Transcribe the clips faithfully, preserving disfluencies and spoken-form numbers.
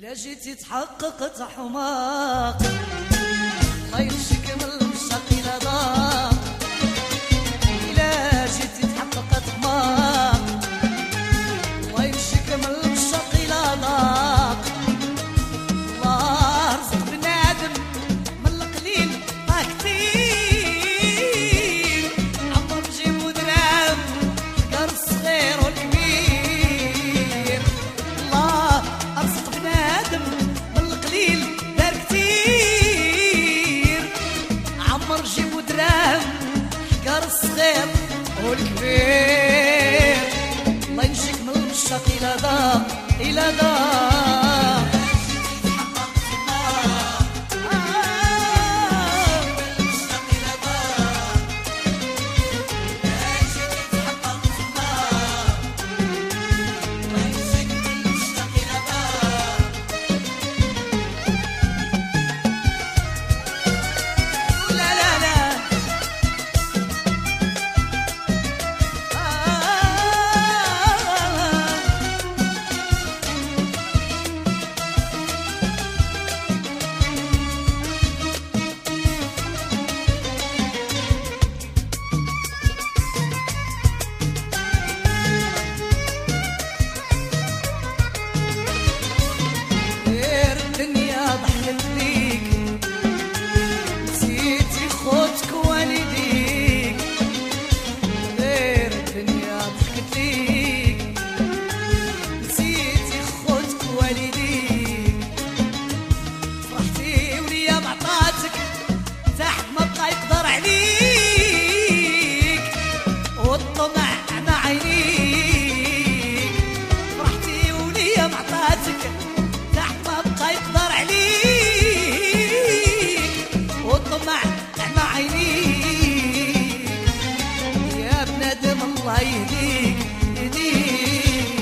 إلا جيتي تحقق حماق الله يمشيك من المشتاق إلى ضاق. إلا جيتي تحقق حماق الله يمشيك من المشتاق إلى ضاق. الله رزق بنادم من القليل ما كتير، عمر جيبو دراهم حقر الصغير والكبير. الله رزق بنادم من القليل دار كتير، عمر جيبو دراهم حقر الصغير والكبير. الله يمشيك من المشتاق إلى ضاق إلى ضاق. الله يهديك يهديك.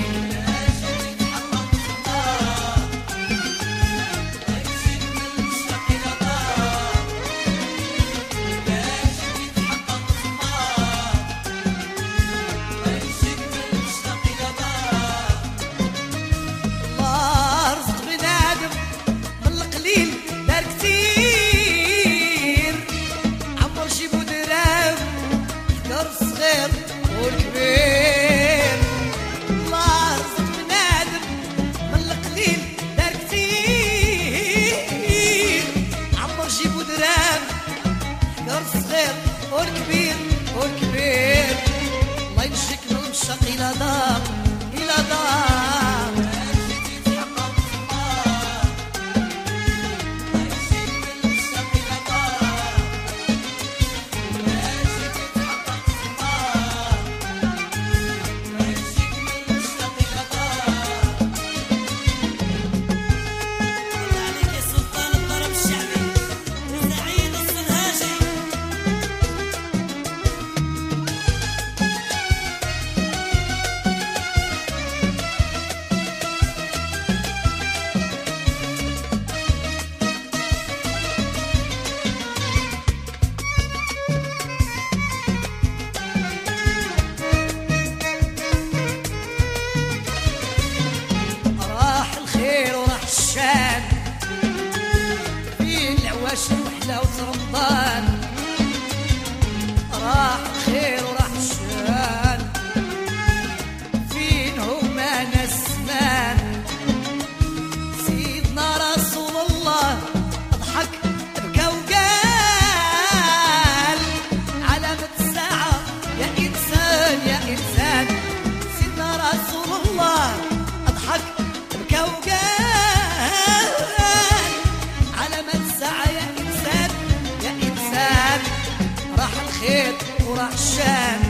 الله رزق بنادم من القليل دار كتير، عمر جيبو دراهم حقر الصغير والكبير. الله رزق بنادم من القليل دار كتير، عمر جيبو دراهم حقر الصغير والكبير والكبير. الله يمشيك من المشتاق إلى ضاق إلى ضاق. فين العواش وحلاوة رمضان، راح الخير وراح الشان، فين هما ناس زمان. سيدنا رسول الله ضحك بكى وقال علامة الساعة يا إنسان يا إنسان. سيدنا رسول الله ضحك بكى وقال خير وراح الشام.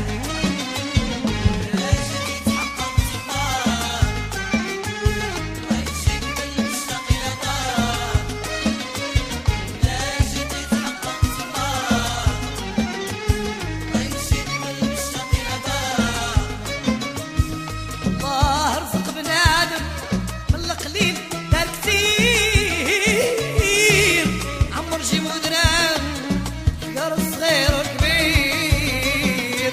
الله رزق بنادم من القليل دار كتير، عمر جيبو دراهم حقر الصغير والكبير.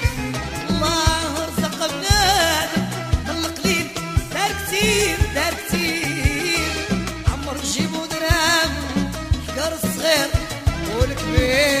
الصغير والكبير